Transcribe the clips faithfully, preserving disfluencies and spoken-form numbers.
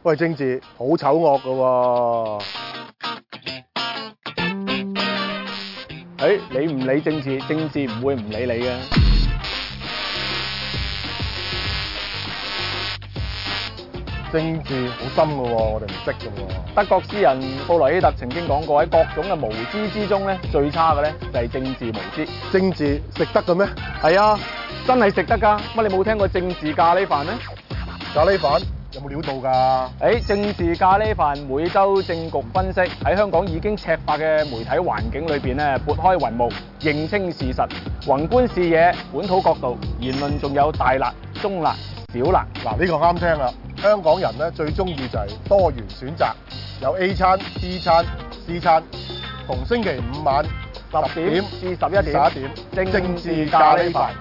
喂，政治好醜惡㗎喎。誒，你唔理政治，政治唔會唔理你嘅。政治好深㗎喎，我哋唔識㗎喎。德國詩人布萊希特曾經講過，喺各種嘅無知之中咧，最差嘅咧就係政治無知。政治食得嘅咩？係啊，真係食得㗎。乜你冇聽過政治咖喱飯咩？咖喱飯有冇料到㗎？誒，政治咖喱飯每週政局分析，喺香港已經赤化嘅媒體環境裏邊咧，撥開雲霧，認清事實，宏觀視野，本土角度，言論仲有大辣、中辣、小辣。嗱，呢個啱聽啦。香港人咧最中意就係多元選擇，有 A 餐、B 餐、C 餐。逢星期五晚十點至十一點，十一點政治咖喱飯。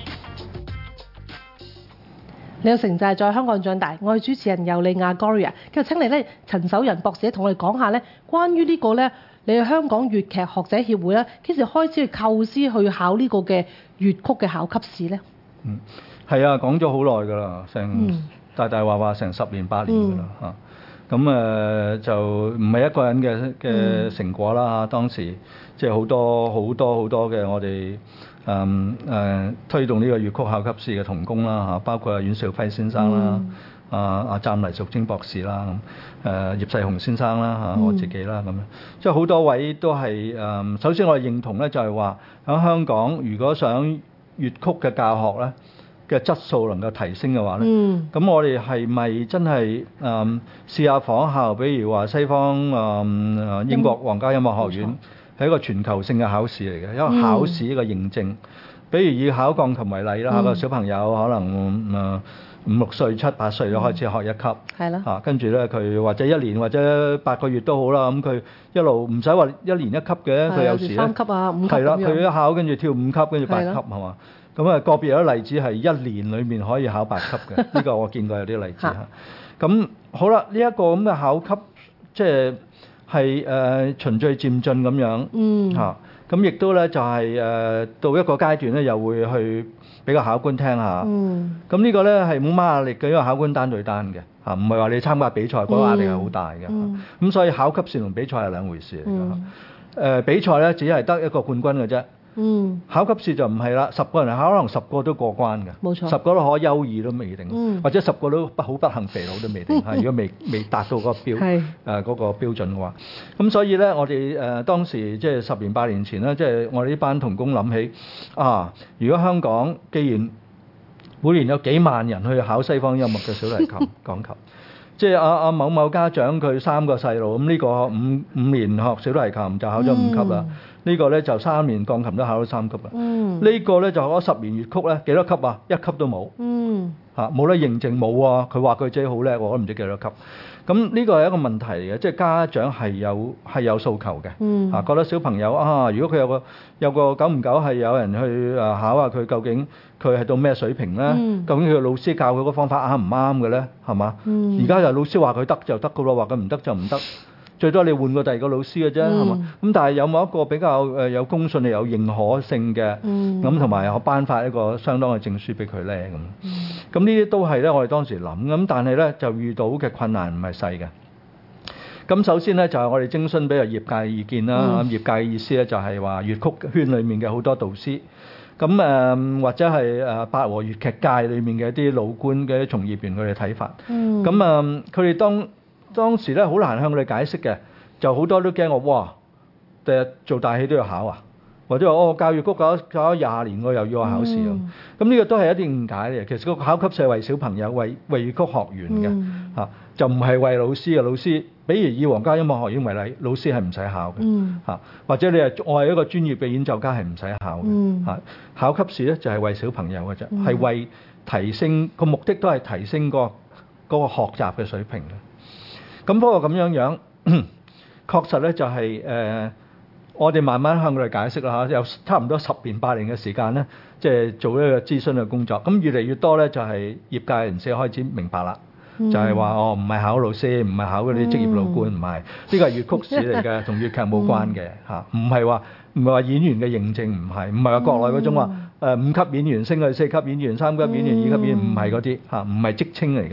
李有成就係在香港長大，我係主持人尤利亞 Gloria， 今日請嚟咧陳守仁博士同我哋講下咧關於呢個咧，你係香港粵劇學者協會咧幾時開始去構思去考呢個嘅粵曲嘅考級試咧？ 嗯，係啊，講咗好耐㗎啦，成、嗯、大大話話成十年八年㗎啦嚇。咁誒、呃、就唔係一個人嘅嘅成果啦嚇，當時即係好多好多好多嘅我哋。誒誒、嗯呃、推動呢個粵曲考級試嘅同工啦嚇，包括阿阮兆輝先生啦，阿阿湛黎淑貞博士啦，咁誒葉世雄先生啦嚇，我自己啦咁樣，即係好多位都係誒、呃。首先我哋認同咧，就係話喺香港，如果想粵曲嘅教學咧嘅質素能夠提升嘅話咧，咁、嗯、我哋係咪真係誒、呃、試下仿效，比如話西方誒誒、呃、英國皇家音樂學院？嗯係一個全球性嘅考試嚟嘅，因為考試一個認證。嗯、比如以考鋼琴為例啦，個、嗯、小朋友可能誒五六歲、七八歲就開始學一級，係啦、嗯，嚇跟住咧佢或者一年或者八個月都好啦，咁佢一路唔使話一年一級嘅，佢有時咧三級啊五級咁樣。係啦， 佢一考跟住跳五級，跟住八級係嘛？咁啊個別有啲例子係一年裡面可以考八級嘅，呢個我見過有啲例子嚇。咁好啦，呢、這、一個咁嘅考級即係。係誒、呃、循序漸進咁樣嚇，咁亦、嗯啊、都咧就係、是、誒、呃、到一個階段咧，又會去俾個考官聽下。咁、嗯、呢個咧係冇乜壓力嘅，因為考官單對單嘅嚇，唔係話你參加比賽嗰、那個壓力係好大嘅。咁、嗯啊、所以考級試同比賽係兩回事嚟嘅。誒、嗯呃、比賽咧只係得一個冠軍嘅啫。嗯，考級試就唔係啦，十個人考可能十個都過關嘅，冇錯，十個都可優異都未定，嗯、或者十個都不好不幸肥佬都未定嚇。如果未未達到嗰個標誒嗰是、呃嗰個標準嘅話，咁所以咧，我哋誒、呃、當時即係十年八年前咧，即係我哋呢班同工諗起啊，如果香港既然每年有幾萬人去考西方音樂嘅小提琴、鋼琴，即係阿阿某某家長佢三個細路，咁呢個五五年學小提琴就考咗五級啦。嗯呢個咧就三年鋼琴都考到三級啦。嗯。呢個咧就考咗十年粵曲咧，幾多級啊？一級都冇。嗯。嚇冇得認證冇啊！佢話佢自己好叻喎，我都唔知幾多級。咁呢個係一個問題嚟嘅，即係家長係有係有訴求嘅。嗯。嚇覺得小朋友啊，如果佢有個有個久唔久係有人去誒考下佢究竟佢係到咩水平咧？嗯。究竟佢老師教佢個方法啱唔啱嘅咧？係嘛？嗯。而家就老師話佢得就得㗎咯，話佢唔得就唔得。最多你換個第二個老師嘅啫，係嘛、嗯？咁但係有冇一個比較誒有公信力、有認可性嘅，咁同埋我頒發一個相當嘅證書俾佢咧咁。咁呢啲都係咧，我哋當時諗咁，但係咧就遇到嘅困難唔係細嘅。咁首先咧就係、是、我哋徵詢俾個業界意見啦。嗯、業界嘅意思咧就係話粵曲圈裡面嘅好多導師，咁誒、呃、或者係誒八和粵劇界裡面嘅一啲老官嘅從業員佢哋睇法。咁啊佢哋當當時咧好難向佢哋解釋嘅，就好多都驚我哇，第日做大戲都要考啊，或者話哦教粵曲搞搞咗廿年，我又要我考試啊。咁呢、嗯、個都係一啲誤解嚟嘅。其實個考級試係為小朋友、為為粵曲學員嘅嚇、嗯啊，就唔係為老師嘅。老師，比如以皇家音樂學院為例，老師係唔使考嘅嚇、嗯啊，或者你係我係一個專業嘅演奏家係唔使考嘅嚇、嗯啊。考級試咧就係為小朋友嘅啫，係、嗯、為提升個目的都係提升個嗰個學習嘅水平嘅。咁不過咁樣樣，確實咧就係、是、誒、呃，我哋慢慢向佢哋解釋啦嚇，有差唔多十年八年嘅時間咧，即係做一個諮詢嘅工作。咁越嚟越多咧就係業界人士開始明白啦，嗯、就係話哦，唔係考老師，唔係考嗰啲職業老官，唔係呢個係粵曲史嚟嘅，同粵劇冇關嘅嚇，唔係話唔係話演員嘅認證，唔係唔係話國內嗰種話誒五級演員升去四級演員、三級演員、二級演員，唔係嗰啲嚇，唔係職稱嚟嘅。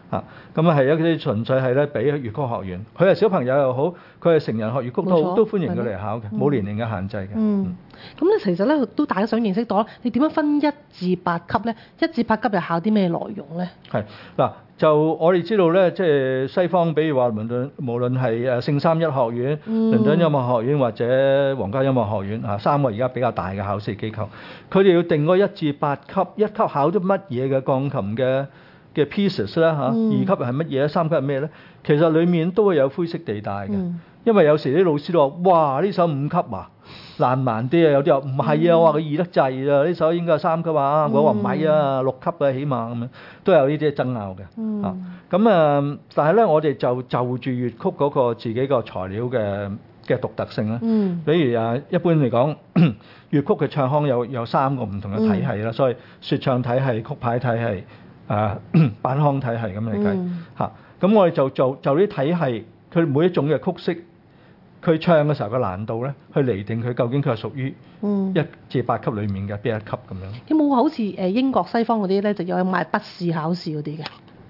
嚇，咁啊係一啲純粹係咧俾粵曲學員，佢係小朋友又好，佢係成人學粵曲都好，都歡迎佢嚟考嘅，冇年齡嘅限制嘅。 嗯，咁咧其實咧都大家想認識到，你點樣分一至八級咧？一至八級又考啲咩內容咧？ 係嗱，就我哋知道咧，即係西方，比如話無論無論係誒聖三一學院、 嗯、 倫敦音樂學院或者皇家音樂學院啊，三個而家比較大嘅考試機構，佢哋要定嗰一至八級，一級考咗乜嘢嘅鋼琴嘅嘅 pieces 啦嚇， 嗯、 二級係乜嘢，三級係咩咧？其實裡面都會有灰色地帶嘅， 嗯、 因為有時啲老師都話：哇，呢首五級啊，難難啲啊！有啲話唔係啊，我話佢易得滯啊，呢首應該係三級啊，嗯、我話唔係啊，六級啊，起碼咁樣都有呢啲爭拗嘅。 嗯、 啊，咁啊，但係咧，我哋就就住粵曲嗰個自己個材料嘅嘅獨特性啦。 嗯。 比如啊，一般嚟講，粵曲嘅唱腔有有三個唔同嘅體系啦，嗯、所以説唱體系、曲牌體系。啊，板腔體系咁嚟計嚇，咁、 嗯啊、我哋就就就啲體系，佢每一種嘅曲式，佢唱嘅時候嘅難度咧，去釐定佢究竟佢係屬於一至八級裡面嘅邊一級咁樣。 有冇好似誒英國西方嗰啲咧，就有賣筆試考試嗰啲嘅？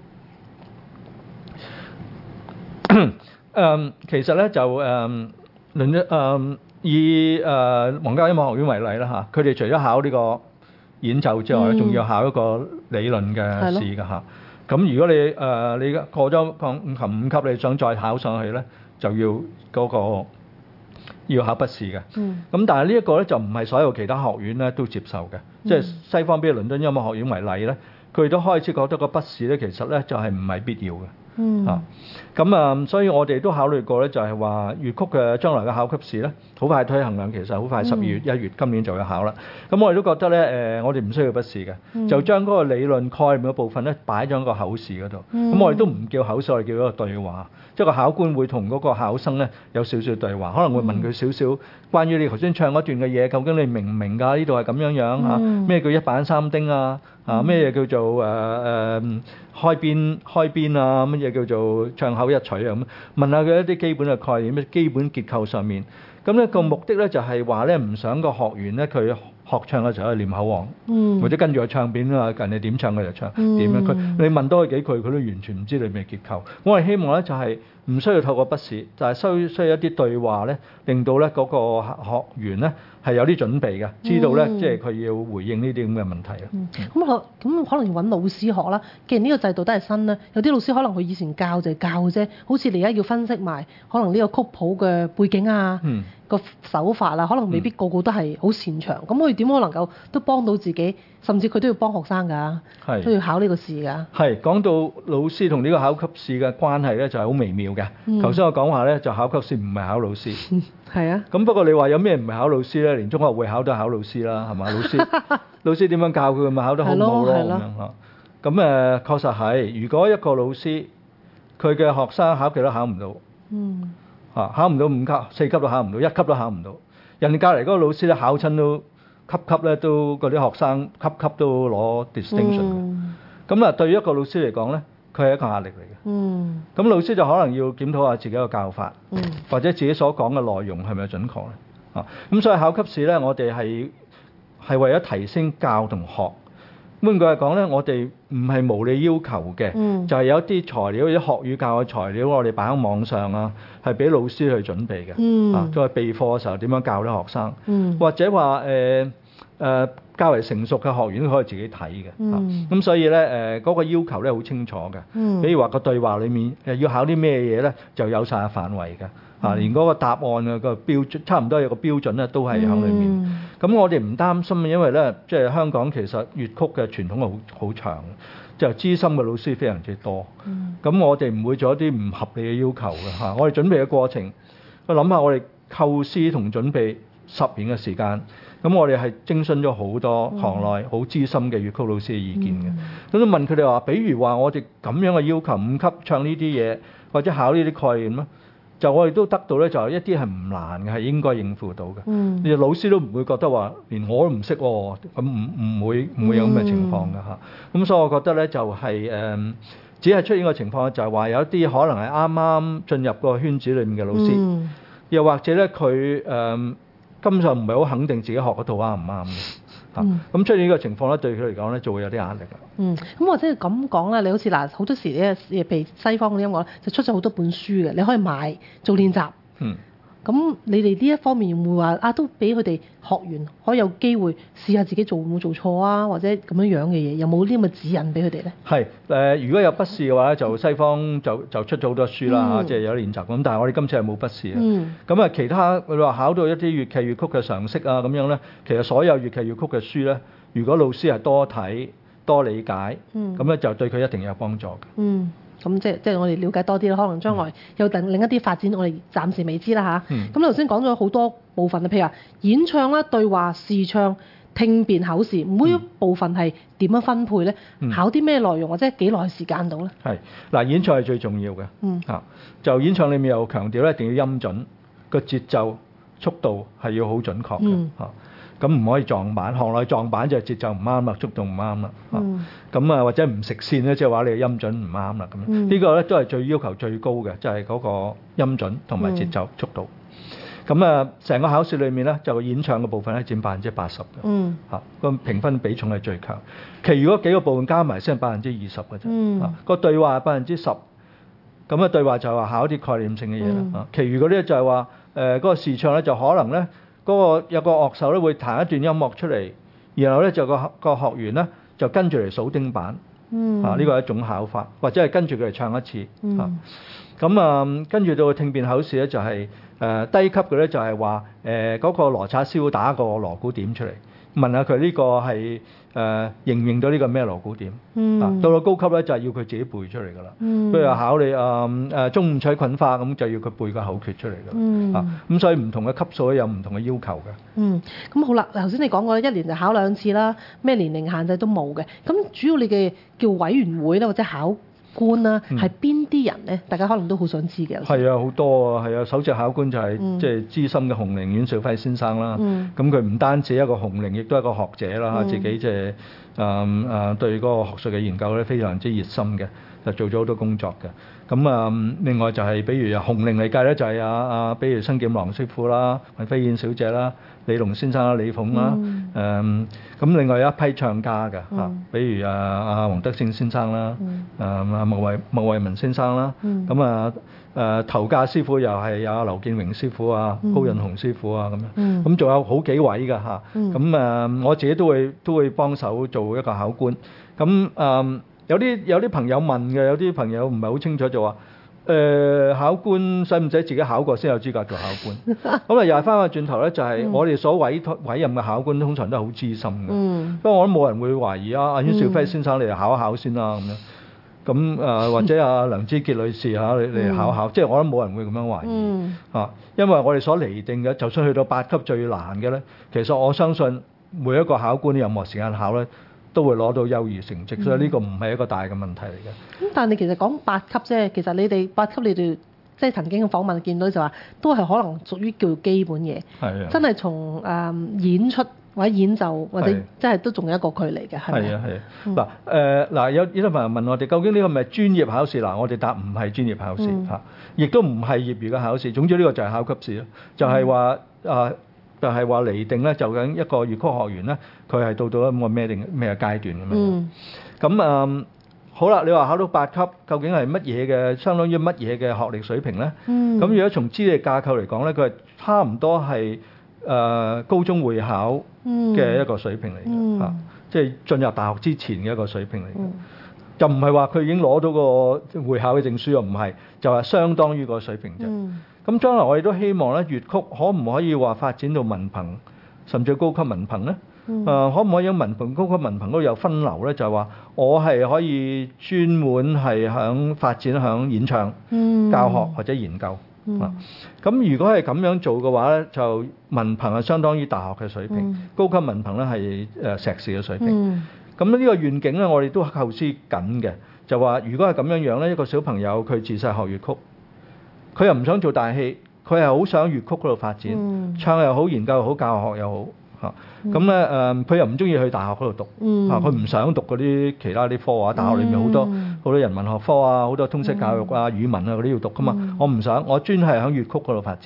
誒、嗯，其實咧就誒，論一誒以誒皇家音樂學院為例啦嚇，佢哋除咗考呢個演奏之外，仲、嗯、要考一個理論嘅試㗎嚇。咁的如果你誒、呃、你過咗鋼琴五級，你想再考上去咧，就要嗰、那個要考筆試嘅。嗯。咁但係呢一個咧就唔係所有其他學院咧都接受嘅，嗯、即係西方比如倫敦音樂學院為例咧，佢哋都開始覺得個筆試咧其實咧就係唔係必要嘅。嗯。啊，咁啊，所以我哋都考慮過咧，就係話粵曲嘅將來嘅考級試咧，好快推行啦。其實好快十二月、一、嗯、月今年就要考啦。咁我哋都覺得咧，誒、呃，我哋唔需要筆試嘅，嗯、就將嗰個理論概念嘅部分咧擺咗喺個口試嗰度。咁、嗯、我哋都唔叫口試，我哋叫一個對話，即係個考官會同嗰個考生咧有少少對話，可能會問佢少少關於你頭先唱嗰段嘅嘢，究竟你明唔明㗎？呢度係咁樣樣嚇，咩、嗯、叫一板三丁啊？啊，咩嘢叫做誒誒、呃、開邊開邊啊？乜嘢叫做唱口一曲啊？咁問下佢一啲基本嘅概念，咩基本結構上面。咁咧個目的咧就係話咧唔想個學員咧佢學唱嘅時候去念口簧，嗯、或者跟住個唱片啊，人哋點唱佢就唱點樣。佢你問多佢幾句，佢都完全唔知裏面嘅結構。我係希望咧就係唔需要透過筆試，就係需需要一啲對話咧，令到咧嗰個學員咧係有啲準備嘅，知道咧、嗯、即係佢要回應呢啲咁嘅問題啊。 咁可咁可能要揾老師學啦。既然呢個制度都係新啦，有啲老師可能佢以前教就係教啫，好似你而家要分析埋可能呢個曲譜嘅背景啊。嗯個手法啦，可能未必個個都係好擅長，咁佢點可能夠都幫到自己，甚至佢都要幫學生㗎，是都要考呢個試㗎。係講到老師同呢個考級試嘅關係咧，就係好微妙嘅。頭先、嗯、我講話咧，就考級試唔係考老師。係、嗯、啊。咁不過你話有咩唔係考老師咧？連中學會考都係考老師啦，係嘛？老師老師點樣教佢咪考得好唔好咯？咁樣嚇。咁誒、呃、確實係，如果一個老師佢嘅學生考極都考唔到。嗯。啊！考唔到五級、四級都考唔到，一級都考唔到。人哋隔離嗰個老師咧考親都級級咧都嗰啲學生級級都攞 distinction 嘅。咁啊、嗯，對於一個老師嚟講咧，佢係一個壓力嚟嘅。嗯。咁老師就可能要檢討下自己嘅教法，嗯、或者自己所講嘅內容係咪準確咧？啊，咁所以考級試咧，我哋係係為咗提升教同學。換句話講咧，我哋唔係無理要求嘅，嗯、就係有一啲材料、啲學語教嘅材料，我哋擺喺網上啊，係俾老師去準備嘅。嗯、啊，再備課嘅時候點樣教啲學生，嗯、或者話誒誒較為成熟嘅學員都可以自己睇嘅。嗯、啊，咁所以咧誒嗰個要求咧好清楚嘅。嗯、比如話個對話裡面誒要考啲咩嘢咧，就有晒範圍嘅。啊，連嗰個答案嘅個標準差唔多有個標準咧，都係喺裏面。咁、嗯、我哋唔擔心，因為咧，即係香港其實粵曲嘅傳統係好好長，就資深嘅老師非常之多。咁、嗯、我哋唔會做一啲唔合理嘅要求嘅嚇。我哋準備嘅過程，我諗下我哋構思同準備十年嘅時間，咁我哋係徵詢咗好多行內好資深嘅粵曲老師嘅意見嘅。咁都、嗯、問佢哋話，比如話我哋咁樣嘅要求，五級唱呢啲嘢，或者考呢啲概念咧。就我哋都得到咧，就係一啲係唔難嘅，係應該應付到嘅。嗯，你老師都唔會覺得話連我都唔識喎，咁唔唔會唔會有咁嘅情況㗎嚇。咁、嗯、所以我覺得咧就係、是、誒、呃，只係出現個情況就係話有一啲可能係啱啱進入個圈子裡面嘅老師，嗯、又或者咧佢誒根本上唔係好肯定自己學嗰套啱唔啱嘅。 嚇。咁出現呢個情況咧，對佢嚟講咧就會有啲壓力啦。 嗯，咁或者係咁講啦，你好似嗱好多時咧，譬如西方嗰啲音樂就出咗好多本書嘅，你可以買做練習。 嗯。 咁你哋呢一方面會唔會話啊，都俾佢哋學完可以有機會試下自己做會唔會做錯啊，或者咁樣樣嘅嘢，有冇啲咁嘅指引俾佢哋咧？ 係誒、呃，如果有筆試嘅話咧，就西方就就出咗好多書啦嚇、嗯，即係有練習咁。但係我哋今次係冇筆試啊。嗯。咁啊，其他佢話考到一啲粵劇粵曲嘅常識啊咁樣咧，其實所有粵劇粵曲嘅書咧，如果老師係多睇多理解，嗯，咁咧就對佢一定有幫助嘅。嗯。 咁即係即係我哋了解多啲啦，可能將來有另另一啲發展，我哋暫時未知啦吓，咁你頭先講咗好多部分啊，譬如話演唱啦、對話、視唱、聽辨、口試，每一部分係點樣分配咧？嗯、考啲咩內容或者幾耐時間到咧？ 係嗱，演唱係最重要嘅。嗯。嚇，就演唱裏面又強調咧，一定要音準，個節奏、速度係要好準確嘅。嗯。嚇。咁唔可以撞板，行內撞板就係節奏唔啱啦，速度唔啱啦。嗯。咁啊，或者唔食線咧，即係話你嘅音準唔啱啦。咁樣、嗯、呢個咧都係最要求最高嘅，就係、是、嗰個音準同埋節奏、嗯、速度。咁啊，成個考試裏面咧，就演唱嘅部分咧佔百分之八十嘅。嗯。嚇，個評分比重係最強，其餘嗰幾個部分加埋先係百分之二十嘅啫。嗯。啊，個對話係百分之十，咁啊對話就係話考啲概念性嘅嘢啦。啊、嗯，其餘嗰啲就係話誒嗰個視唱咧就可能咧。嗰、那個有個樂手咧會彈一段音樂出嚟，然後咧就個個學員咧就跟住嚟數丁板，嗯、啊呢、這個係一種考法，或者係跟住佢嚟唱一次，嗯、啊咁啊跟住到聽辨口試咧就係、是、誒、呃、低級嘅咧就係話誒嗰個羅剎師傅打個鑼鼓點出嚟，問下佢呢個係誒、呃、認唔認到呢個咩鑼鼓點，嗯、啊到到高級咧就係、是、要佢自己背出嚟㗎啦，譬如話考你誒誒、呃、中五取捆花咁就要佢背個口訣出嚟㗎啦，嗯、啊咁所以唔同嘅級數咧有唔同嘅要求嘅。 嗯，咁好啦，頭先你講過一年就考兩次啦，咩年齡限制都冇嘅，咁主要你嘅叫委員會咧或者考官啦，係邊啲人咧？大家可能都好想知嘅。 係啊，好多啊，係啊，首席考官就係即係資深嘅紅伶阮兆輝先生啦。咁佢唔單止一個紅伶，亦都係一個學者啦。嗯、自己即係誒誒對嗰個學術嘅研究咧非常之熱心嘅，就做咗好多工作嘅。咁啊、嗯，另外就係、是、比如紅伶嚟計咧，就係啊啊，比如新劍郎師傅啦、雲飛燕小姐啦、李龍先生啦、李鳳啦，誒咁、嗯嗯、另外有一批唱家嘅嚇，嗯、比如啊啊黃德勝先生啦，誒啊麥惠麥惠文先生啦，咁、嗯、啊誒頭架師傅又係有劉建榮師傅啊、嗯、高潤雄師傅啊咁樣，咁仲、嗯、有好幾位嘅嚇，咁啊、嗯嗯、我自己都會都會幫手做一個考官，咁啊。嗯有啲有啲朋友問嘅，有啲朋友唔係好清楚就話，誒、呃、考官使唔使自己考過先有資格做考官？咁啊又係翻返轉頭咧，就係、是、我哋所委委任嘅考官通常都係好資深嘅，嗯、不過我都冇人會懷疑啊，阿阮兆輝先生你嚟考一考先啦咁樣，咁誒、呃、或者阿梁之傑女士嚇你嚟考考，嗯、即係我都冇人會咁樣懷疑、嗯、啊，因為我哋所釐定嘅，就算去到八級最難嘅咧，其實我相信每一個考官任何時間考咧，都會攞到優異成績，所以呢個唔係一個大嘅問題嚟嘅。咁、嗯、但係其實講八級啫，其實你哋八級你哋即係曾經嘅訪問見到就話，都係可能屬於叫基本嘢。係啊。真係從誒、嗯、演出或者演奏或者即係都仲有一個距離嘅，係咪？係啊係啊。嗱誒嗱有有啲朋友問我哋，究竟呢個係咪專業考試？嗱，我哋答唔係專業考試嚇，亦都唔係業餘嘅考試。總之呢個就係考級試咯，就係話啊。就係話釐定咧，就緊一個粵曲學員咧，佢係到到一個咩定咩階段咁樣。嗯。咁啊、嗯，好啦，你話考到八級，究竟係乜嘢嘅？相當於乜嘢嘅學歷水平咧？嗯。咁如果從資歷架構嚟講咧，佢係差唔多係誒、呃、高中會考嘅一個水平嚟嘅嚇，嗯嗯、即係進入大學之前嘅一個水平嚟嘅。嗯、就唔係話佢已經攞到個會考嘅證書，又唔係，就係相當於個水平啫。嗯。咁將來我哋都希望咧，粵曲可唔可以話發展到文憑，甚至高級文憑咧？誒、嗯呃，可唔可以喺文憑、高級文憑嗰度有分流咧？就係、是、話我係可以專門係響發展響演唱、嗯、教學或者研究、嗯、啊。咁如果係咁樣做嘅話咧，就文憑係相當於大學嘅水平，嗯、高級文憑咧係誒碩士嘅水平。咁呢、嗯、個願景咧，我哋都構思緊嘅，就話如果係咁樣樣咧，一個小朋友佢自細學粵曲。佢又唔想做大戲，佢係好想粵曲嗰度發展，嗯、唱又好，研究又好，教學又好嚇。咁咧誒，佢、嗯呃、又唔中意去大學嗰度讀嚇，佢唔、嗯、想讀嗰啲其他啲科啊。大學裏面好多好、嗯、多人文學科啊，好多通識教育啊、嗯、語文啊嗰啲要讀噶嘛。嗯、我唔想，我專係喺粵曲嗰度發展。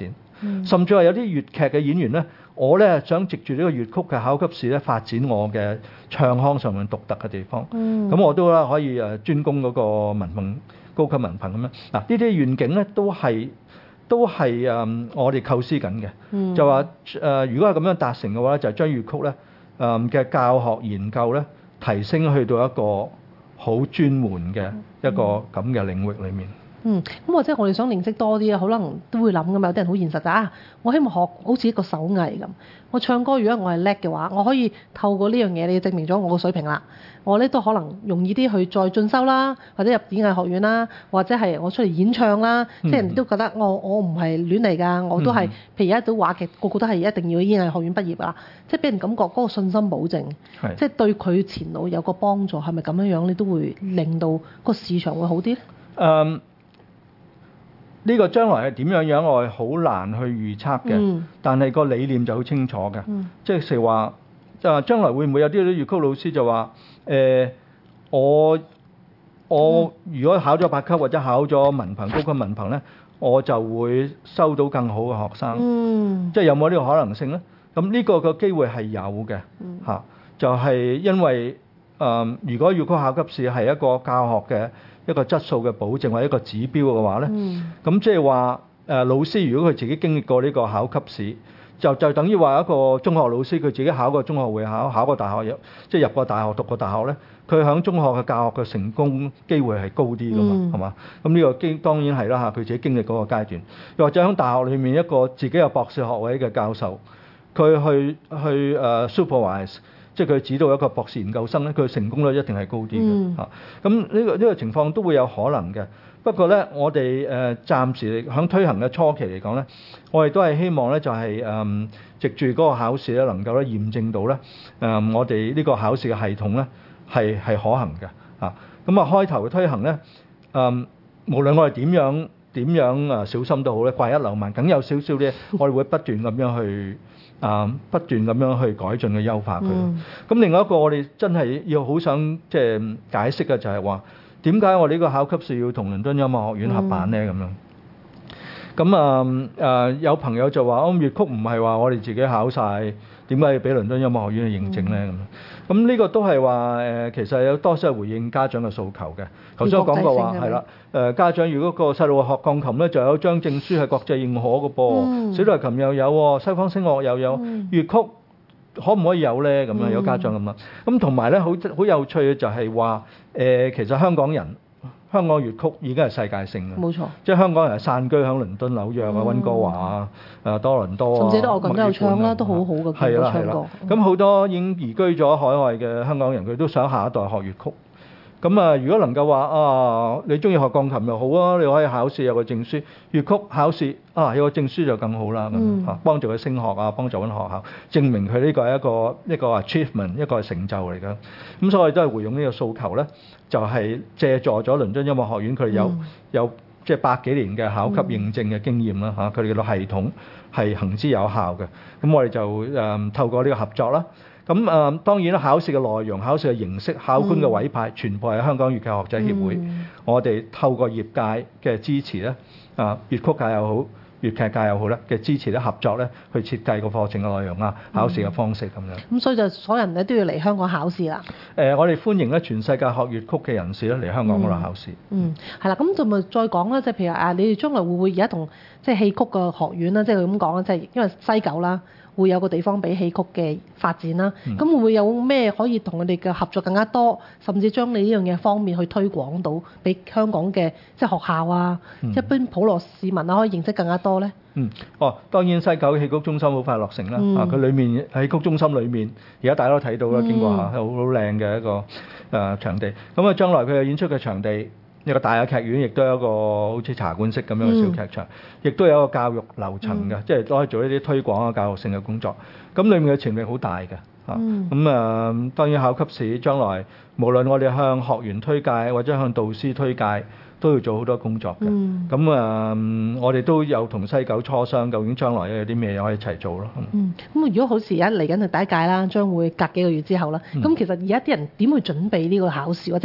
嗯、 甚至係有啲粵劇嘅演員咧，我咧想藉住呢個粵曲嘅考級試咧，發展我嘅唱腔上面獨特嘅地方。咁、 嗯、 我都咧可以誒專攻嗰個文憑高級文憑咁樣。嗱，呢啲願景咧都係都係誒、嗯、我哋構思緊嘅， 嗯、就話誒、呃、如果係咁樣達成嘅話咧，就係將粵曲咧誒嘅教學研究咧提升去到一個好專門嘅一個咁嘅領域裏面。 嗯，咁或者我哋想認識多啲啊，可能都會諗㗎嘛。有啲人好現實就啊，我希望學好似一個手藝咁。我唱歌如果我係叻嘅話，我可以透過呢樣嘢，你證明咗我個水平啦。我咧都可能容易啲去再進修啦，或者入演藝學院啦，或者係我出嚟演唱啦。嗯、即係人哋都覺得我我唔係亂嚟㗎，我都係。嗯、譬如而家都話劇個個都係一定要演藝學院畢業啦，即係俾人感覺嗰個信心保證， 是即係對佢前路有個幫助。係咪咁樣樣？你都會令到個市場會好啲咧？誒。Um, 呢個將來係點樣樣，我係好難去預測嘅。嗯、但係個理念就好清楚嘅。嗯、即係話，就話將來會唔會有啲啲粵曲老師就話：誒、呃，我我如果考咗八級或者考咗文憑高級文憑咧，我就會收到更好嘅學生。嗯、即係有冇呢個可能性咧？咁呢個個機會係有嘅。嚇、嗯啊，就係、是、因為誒、呃，如果粵曲考級試係一個教學嘅一個質素嘅保證或者一個指標嘅話咧，咁即係話誒老師如果佢自己經歷過呢個考級試，就就等於話一個中學老師佢自己考過中學會考，考過大學入即係入過大學讀過大學咧，佢響中學嘅教學嘅成功機會係高啲噶嘛，係嘛、嗯？咁呢個經當然係啦嚇，佢自己經歷嗰個階段，又或者響大學裏面一個自己有博士學位嘅教授，佢去去誒、uh, supervise。即係佢指導一個博士研究生咧，佢成功率一定係高啲嘅嚇。咁呢、嗯啊呢個呢、呢個情況都會有可能嘅。不過咧，我哋誒、呃、暫時喺推行嘅初期嚟講咧，我哋都係希望咧就係、是、誒、嗯、藉住嗰個考試咧，能夠咧驗證到咧誒、嗯、我哋呢個考試嘅系統咧係係可行嘅嚇。咁啊開頭嘅推行咧誒、嗯，無論我哋點樣點樣啊小心都好咧，掛一漏萬，梗有少少咧，我哋會不斷咁樣去。啊！不斷咁樣去改進嘅優化佢。咁、嗯、另外一個我哋真係要好想即係解釋嘅就係話，點解我哋呢個考級試要同倫敦音樂學院合辦呢？咁、嗯、樣。咁啊啊有朋友就話：哦，粵曲唔係話我哋自己考晒，點解要俾倫敦音樂學院去認證呢？咁、嗯，咁呢個都係話誒，其實有多少係回應家長嘅訴求嘅。頭先我講過話係啦，誒、呃、家長如果個細路學鋼琴咧，就有張證書係國際認可嘅噃，小提琴又有，西方聲樂又有，嗯、粵曲可唔可以有咧？咁樣有家長咁啦。咁同埋咧，好好有趣嘅就係話誒，其實香港人香港粵曲已經係世界性嘅，冇錯。即係香港人係散居喺倫敦、紐約啊、溫哥華啊、誒多倫多啊， 甚至都我咁都有唱啦，都好好嘅， 係啦係啦。咁好多已經移居咗海外嘅香港人，佢都想下一代學粵曲。咁啊，如果能夠話啊，你中意學鋼琴又好啊，你可以考試有個證書，粵曲考試啊有個證書就更好啦，咁、嗯、啊幫助佢升學啊，幫助揾學校，證明佢呢個係一個一個 achievement， 一個成就嚟㗎。咁所以都係回應呢個訴求咧，就係、是、借助咗倫敦音樂學院，佢哋有、嗯、有即係百幾年嘅考級認證嘅經驗啦嚇，佢哋嘅系統係行之有效嘅。咁我哋就誒、嗯、透過呢個合作啦。咁誒、呃、當然啦，考試嘅內容、考試嘅形式、考官嘅委派，嗯、全部係香港粵劇學者協會。嗯、我哋透過業界嘅支持咧，啊粵曲界又好、粵劇界又好咧嘅支持咧、合作咧，去設計個課程嘅內容啊、考試嘅方式咁樣。咁、 嗯、所以就所有人咧都要嚟香港考試啦。誒、 呃，我哋歡迎咧全世界學粵曲嘅人士咧嚟香港嗰度考試。 嗯，係啦、嗯，咁就咪再講啦，即係譬如啊，你哋將來會唔會而家同即係戲曲嘅學院啦，即係佢咁講啦，即係因為西九啦。會有個地方俾戲曲嘅發展啦，咁、嗯、會唔會有咩可以同佢哋嘅合作更加多，甚至將你呢樣嘢方面去推廣到俾香港嘅即係學校啊，嗯、一般普羅市民啊可以認識更加多咧？ 嗯，哦，當然西九戲曲中心好快落成啦，嗯、啊，佢裏面戲曲中心裏面而家大家都睇到啦，經過下係好好靚嘅一個誒、呃、場地，咁啊將來佢有演出嘅場地。一個大嘅劇院，亦都有一個好似茶館式咁樣嘅小劇場，亦、嗯、都有一個教育樓層嘅，嗯、即係都可以做一啲推廣啊、教育性嘅工作。咁裡面嘅潛力好大嘅，嚇、嗯。咁啊、呃，當然考級試將來，無論我哋向學員推介或者向導師推介，都要做好多工作嘅。咁啊、嗯呃，我哋都有同西九磋商，究竟將來有啲咩可以一齊做咯。 嗯，咁如果好似而家嚟緊係第一屆啦，將會隔幾個月之後啦。咁、嗯、其實而家啲人點去準備呢個考試，或者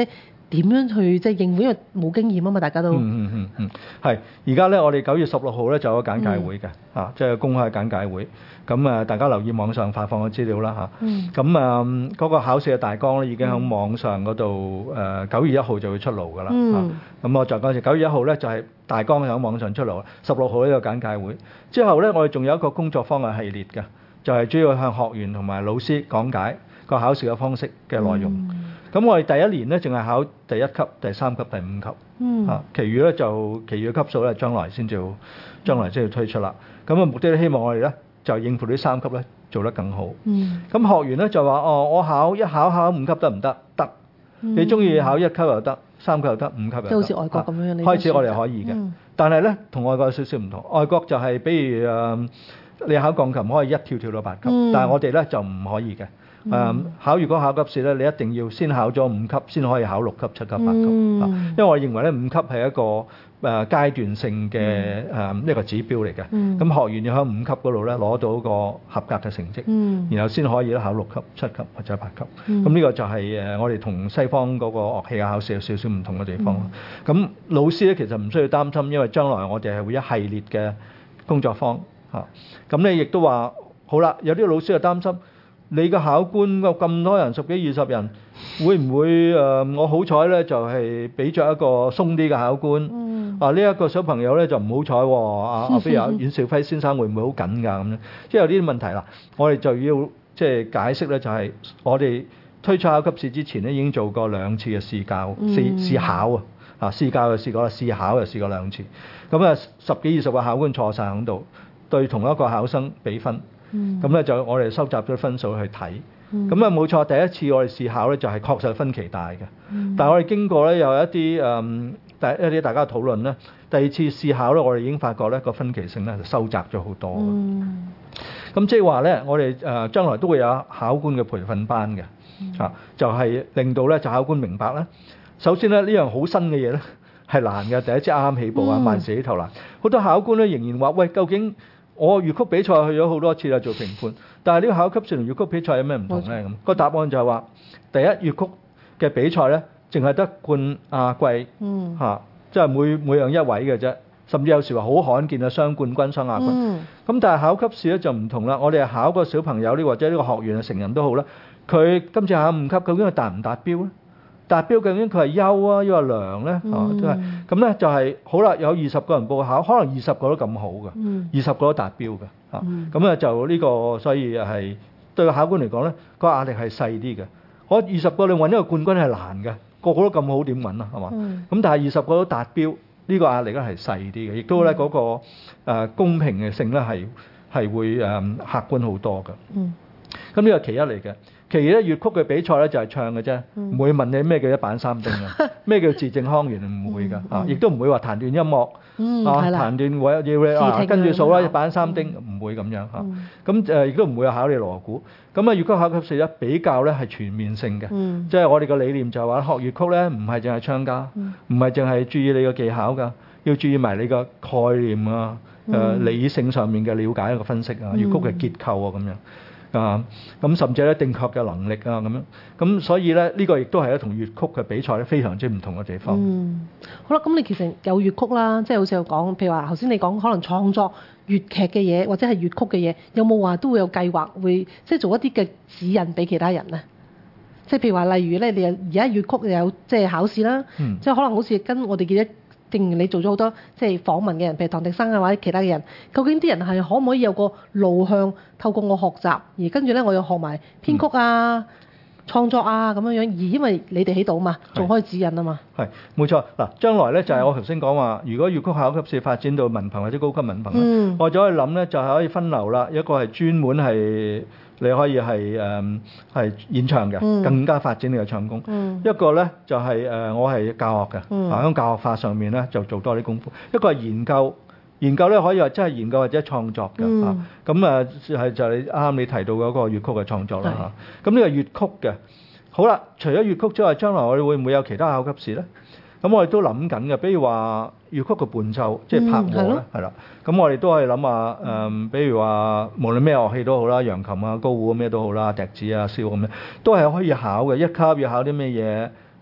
點樣去即係應付，因為冇經驗啊嘛，大家都。 嗯嗯嗯嗯，係。而家咧，我哋九月十六號咧就有個簡介會嘅，嚇、 嗯啊，即係公開簡介會。咁啊，大家留意網上發放嘅資料啦，嚇、啊。 嗯。 咁啊，嗰、那個考試嘅大綱咧已經喺網上嗰度，誒、呃、九月一號就會出爐㗎啦。 嗯。 咁、啊、我再講次，九月一號咧就係、是、大綱喺網上出爐，十六號呢個簡介會。之後咧，我哋仲有一個工作坊嘅系列嘅，就係、是、主要向學員同埋老師講解個考試嘅方式嘅內容。咁、嗯、我哋第一年咧淨係考第一級、第三級、第五級。嗯。啊，其餘咧就其餘嘅級數咧，將來先至將來先要推出啦。咁嘅目的咧，希望我哋咧就應付呢三級咧做得更好。嗯。咁學員咧就話：哦，我考一考考五級得唔得？得。嗯、你中意考一級又得，三級又得，五級又得。 即係好似外國咁樣。 開始我哋可以嘅，嗯、但係咧同外國有少少唔同。外國就係、是、比如誒、呃，你考鋼琴可以一跳跳到八級，嗯、但係我哋咧就唔可以嘅。誒、嗯、考如果考級試咧，你一定要先考咗五級，先可以考六級、七級、八級。嗯啊、因為我認為咧五級係一個誒、呃、階段性嘅誒一個指標嚟嘅。咁、嗯、學員要喺五級嗰度咧攞到個合格嘅成績，嗯、然後先可以咧考六級、七級或者八級。咁呢、嗯、個就係誒我哋同西方嗰個樂器嘅考試有少少唔同嘅地方。咁、嗯、老師咧其實唔需要擔心，因為將來我哋係會一系列嘅工作坊嚇。咁你亦都話好啦，有啲老師就擔心。你個考官咁多人，十幾二十人，會唔會誒、呃？我好彩咧，就係俾咗一個鬆啲嘅考官。嗯、啊，呢、這、一個小朋友咧就唔好彩喎。啊啊，譬如阿阮兆輝先生會唔會好緊㗎咁咧？即係有啲問題啦，我哋就要即係解釋咧，就係我哋推出考級試之前咧，已經做過兩次嘅試教、試試考啊。啊，試教就試過啦，試考又試過兩次。咁啊，十幾二十個考官坐晒喺度，對同一個考生比分。咁咧、嗯、就我哋收集咗分數去睇，咁啊冇錯，第一次我哋試考咧就係確實分歧大嘅，嗯、但係我哋經過咧有一啲誒第一啲大家討論咧，第二次試考咧我哋已經發覺咧個分歧性咧就收窄咗好多嘅。咁、嗯、即係話咧，我哋誒、呃、將來都會有考官嘅培訓班嘅，嗯、啊就係、是、令到咧就考官明白咧，首先咧呢樣好新嘅嘢咧係難嘅，第一次啱啱起步啊，萬事起頭難，好多考官咧仍然話喂，究竟我粵曲比賽去咗好多次啦，做評判，但係呢個考級試同粵曲比賽有咩唔同咧？咁個答案就係話，第一粵曲嘅比賽咧，淨係得冠亞季，嚇、嗯啊，即係每每樣一位嘅啫，甚至有時話好罕見啊，雙冠軍、雙亞軍。咁、嗯、但係考級試咧就唔同啦，我哋係考個小朋友呢，或者呢個學員啊、成人都好啦，佢今次考五級，究竟佢達唔達標咧？達標究竟佢係優啊，抑或良咧？哦，都係咁咧，就係好啦。有二十個人報考，可能二十個都咁好嘅，二十、嗯、個都達標嘅。嚇、嗯，咁咧就呢、這個，所以係對個考官嚟講咧，個壓力係細啲嘅。我二十個你揾一個冠軍係難嘅，個個都咁好點揾啊？係嘛？咁、嗯、但係二十個都達標，呢、這個壓力咧係細啲嘅，亦都咧嗰、那個、呃、公平嘅性咧係係會誒、呃、客觀好多嘅。嗯，咁呢個其一嚟嘅。其餘咧粵曲嘅比賽咧就係唱嘅啫，唔、嗯、會問你咩叫一板三釘嘅，咩叫字正腔圓唔會㗎，嗯嗯、啊，亦都唔會話彈段音樂，嗯、啊，的彈段我要啊跟住數啦，一板三釘唔、嗯、會咁樣嚇，咁誒亦都唔會考你鑼鼓，咁啊粵曲考級試咧比較咧係全面性嘅，嗯、即係我哋嘅理念就係話學粵曲咧唔係淨係唱㗎，唔係淨係注意你嘅技巧㗎，要注意埋你嘅概念啊，誒、呃、理性上面嘅了解一個分析啊，粵曲嘅結構啊咁樣。啊，咁甚至咧定確嘅能力啊，咁樣，咁所以咧呢、這個亦都係咧同粵曲嘅比賽咧非常之唔同嘅地方。嗯， 好啦，咁你其實有粵曲啦，即係好似有講，譬如話頭先你講可能創作粵劇嘅嘢或者係粵曲嘅嘢，有冇話都會有計劃會即係做一啲嘅指引俾其他人咧？即係譬如話例如咧，你而家粵曲有即係考試啦，嗯、即係可能好似跟我哋記得。正如你做咗好多即係訪問嘅人，譬如唐迪生啊或者其他嘅人，究竟啲人係可唔可以有個路向，透過我學習，而跟住咧我又學埋編曲啊、嗯、創作啊咁樣樣，而因為你哋喺度嘛，仲可以指引啊嘛。係冇錯嗱，將來咧就係我頭先講話，如果粵曲考級試發展到文憑或者高級文憑咧，嗯、我就可以諗咧就係可以分流啦，一個係專門係。你可以係誒係演唱嘅，嗯、更加發展你嘅唱功。嗯、一個咧就係、是、誒、呃、我係教學嘅，嗯、啊喺教學法上面咧就做多啲功夫。一個係研究，研究咧可以話真係研究或者創作嘅、嗯、啊。咁啊係就係啱啱你提到嗰個粵曲嘅創作啦嚇。咁呢個粵曲嘅，好啦，除咗粵曲之外，將來我哋會唔會有其他考級試咧？咁我哋都諗緊嘅，比如話粵曲嘅伴奏，即係拍和咧，係啦、嗯。咁我哋都係諗下，誒、呃，比如話無論咩樂器都好啦，揚琴啊、高胡咩都好啦，笛子啊、簫咁樣，都係可以考嘅。一級要考啲咩嘢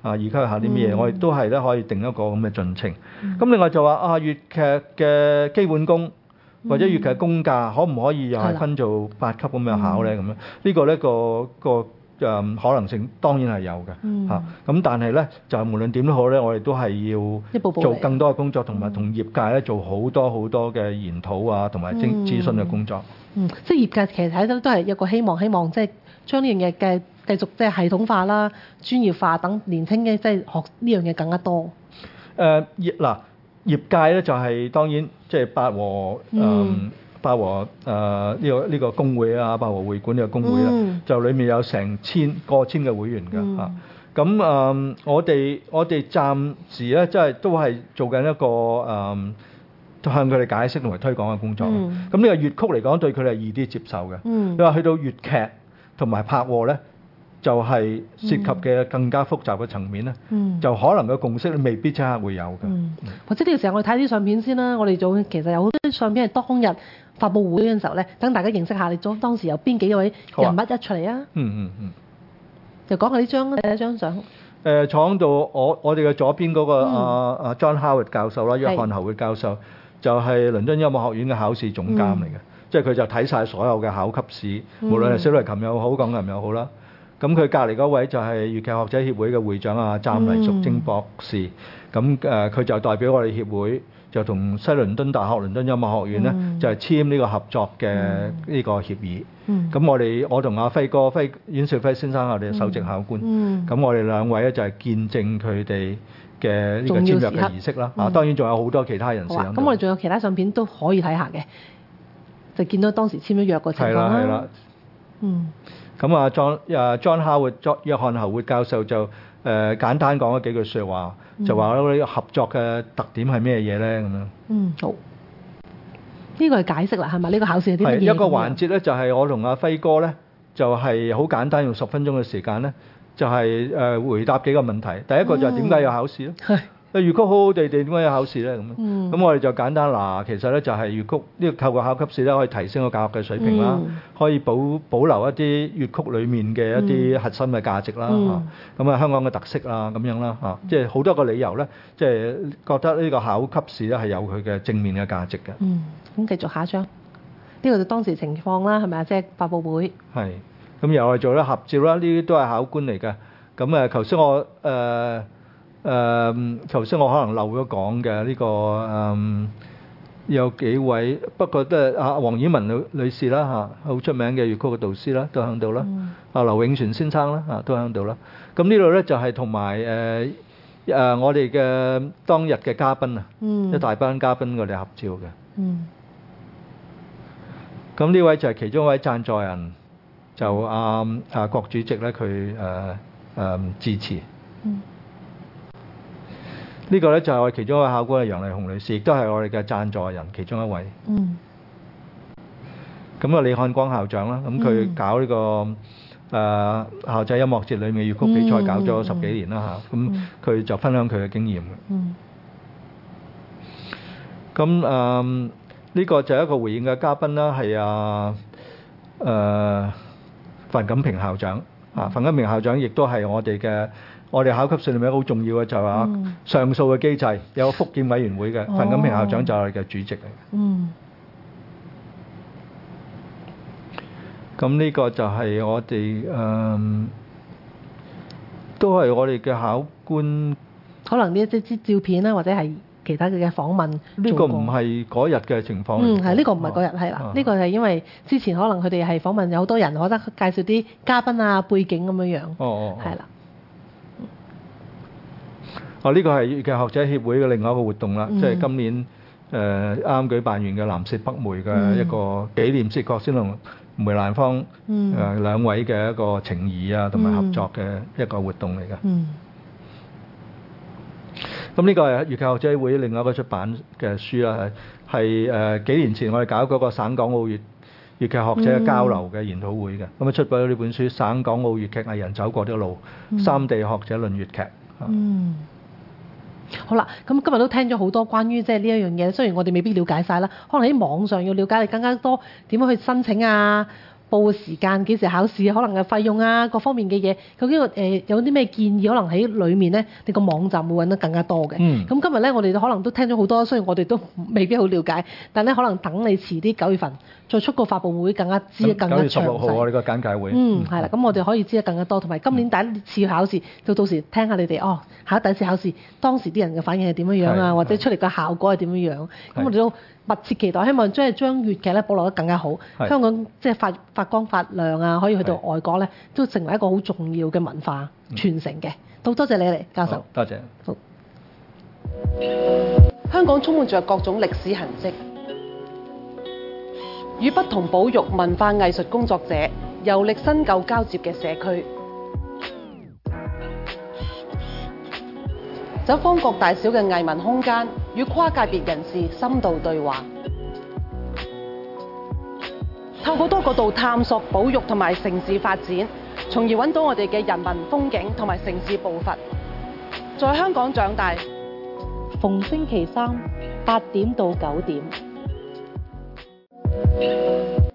啊二級要考啲咩嘢， 嗯我哋都係咧可以定一個咁嘅進程。咁、嗯、另外就話啊粵劇嘅基本功或者粵劇功架可唔可以又係分做八級咁樣考咧？咁樣、嗯、呢個咧個個。誒、嗯、可能性當然係有嘅嚇，咁、 嗯啊、但係咧就無論點都好咧，我哋都係要做更多嘅工作，同埋同業界咧做好多好多嘅研討啊，同埋徵諮詢嘅工作。 嗯，即係業界其實睇到都係一個希望，希望即係將呢樣嘢嘅繼續即係系統化啦、專業化等年輕嘅即係學呢樣嘢更加多。 誒業嗱業界咧就係、是、當然即係八和誒。嗯八和誒呢、呃這個呢、這個工會啊，八和會館呢個工會啦，嗯、就裡面有成千過千嘅會員㗎嚇。咁誒、嗯啊呃，我哋我哋暫時咧，即係都係做緊一個誒、呃，向佢哋解釋同埋推廣嘅工作。咁呢、嗯、個粵曲嚟講，對佢哋係易啲接受嘅。你話、嗯、去到粵劇同埋拍和咧，就係、是、涉及嘅更加複雜嘅層面咧，嗯、就可能個共識未必即刻會有嘅。嗯嗯、或者呢個時候我哋睇啲相片先啦。我哋做其實有好多相片係當日發佈會嘅時候咧，等大家認識下你當當時有邊幾位人物一出嚟啊！嗯嗯嗯，就講下呢張第一張相。誒坐喺度，我我哋嘅左邊嗰個阿阿 John Howard 教授啦，約翰侯活教授就係倫敦音樂學院嘅考試總監嚟嘅，即係佢就睇曬所有嘅考級試，無論係小提琴又好，鋼琴又好啦。咁佢隔離嗰位就係粵劇學者協會嘅會長啊，湛黎淑貞博士。咁誒佢就代表我哋協會。就同西倫敦大學、倫敦音樂學院咧，嗯、就係簽呢個合作嘅呢個協議。咁、嗯、我哋我同阿輝哥、輝阮兆輝先生，我哋首席考官。咁、嗯嗯、我哋兩位咧就係見證佢哋嘅呢個簽約嘅儀式啦。啊，當然仲有好多其他人士。咁我哋仲有其他相片都可以睇下嘅，就見到當時簽咗約個情況啦。係啦，係啦。嗯。咁啊，John 啊 John Howard 約翰侯活教授就誒、呃、簡單講咗幾句説話。就話呢個合作嘅特點係咩嘢咧？咁樣嗯好，呢個係解釋啦，係咪？呢個考試係啲乜嘢？係一個環節咧，就係我同阿輝哥咧，就係好簡單，用十分鐘嘅時間咧，就係誒回答幾個問題。第一個就係點解要考試咧？係。粵曲好好地地點解要考試咧？咁樣，咁、嗯、我哋就簡單嗱，其實咧就係粵曲呢、這個透過考級試咧，可以提升個教學嘅水平啦，嗯、可以保保留一啲粵曲裡面嘅一啲核心嘅價值啦，咁啊、嗯、香港嘅特色啦，咁樣啦嚇，即係好多個理由咧，即、就、係、是、覺得呢個考級試咧係有佢嘅正面嘅價值嘅。嗯，咁繼續下一張，呢、這個就當時情況啦，係咪啊？即係發佈會。係，咁又係做咗合照啦，呢啲都係考官嚟嘅。咁誒，頭先我誒。呃誒，頭先、呃、我可能漏咗講嘅呢個誒、呃，有幾位，不過都係阿黃婉文女女士啦嚇，好、啊、出名嘅粵曲嘅導師啦，都喺度啦。阿、嗯、劉永全先生啦嚇、啊，都喺度啦。咁呢度咧就係同埋誒誒我哋嘅當日嘅嘉賓啊，嗯、一大班嘉賓我哋合照嘅。嗯。咁呢位就係其中一位贊助人，就阿阿郭主席咧，佢誒誒支持。嗯。呢個咧就係我哋其中一位考官係楊麗紅女士，亦都係我哋嘅贊助人其中一位。嗯。咁啊，李漢光校長啦，咁佢搞呢、這個誒、呃、校際音樂節裏面粵曲比賽搞咗十幾年啦嚇，咁佢、嗯、就分享佢嘅經驗嘅。嗯。咁誒呢個就係一個回應嘅嘉賓啦，係啊誒范錦平校長啊，范錦平校長亦都係我哋嘅。我哋考級試裏面好重要嘅就係話、嗯、上訴嘅機制，有個覆檢委員會嘅，范錦平校長就係我哋嘅主席嚟嘅。嗯。咁呢個就係我哋誒、嗯，都係我哋嘅考官。可能呢一啲照片啦，或者係其他嘅訪問。呢個唔係嗰日嘅情況。嗯，係呢、呢個唔係嗰日係啦，呢、啊、個係因為之前可能佢哋係訪問有好多人，我覺得介紹啲嘉賓啊、背景咁樣樣。哦哦。係啦。哦，呢個係粵劇學者協會嘅另外一個活動啦，嗯、即係今年誒啱啱舉辦完嘅南薛北梅嘅一個紀念薛覺先同梅蘭芳誒、嗯呃、兩位嘅一個情誼啊同埋合作嘅一個活動嚟嘅。嗯。咁呢個係粵劇學者協會另外一個出版嘅書啦，係係誒幾年前我哋搞嗰個省港澳粵粵劇學者嘅交流嘅研討會嘅，咁啊、嗯、出版咗呢本書《省港澳粵劇藝人走過的路》，嗯、三地學者論粵劇。嗯。好啦，咁今日都聽咗好多關於即係呢一樣嘢，雖然我哋未必了解晒啦，可能喺網上要了解你更加多點樣去申請啊， 報時間幾時考試，可能嘅費用啊各方面嘅嘢，究竟誒、呃、有啲咩建議，可能喺裡面咧，你個網站會揾得更加多嘅。咁、 嗯、 今日咧，我哋可能都聽咗好多，雖然我哋都未必好了解，但咧可能等你遲啲九月份再出個發佈會，更加知得更加詳細。九月十六號啊，呢個簡介會。嗯，係啦，咁我哋可以知得更加多，同埋今年第一次考試，到到時聽下你哋哦，考第一次考試當時啲人嘅反應係點樣樣啊，或者出嚟嘅效果係點樣樣，咁我哋都密切期待，希望即係將粵劇咧保留得更加好，香港即係發發光發亮啊，可以去到外國咧，都成為一個好重要嘅文化傳承嘅。都、嗯、多謝你嚟，教授。 多謝。好。 香港充滿着各種歷史痕跡，與不同保育文化藝術工作者遊歷新舊交接嘅社區，走訪各大小嘅藝文空間，與跨界別人士深度對話，透過多角度探索保育同埋城市發展，從而揾到我哋嘅人文風景同埋城市步伐。在香港長大，逢星期三八點到九點。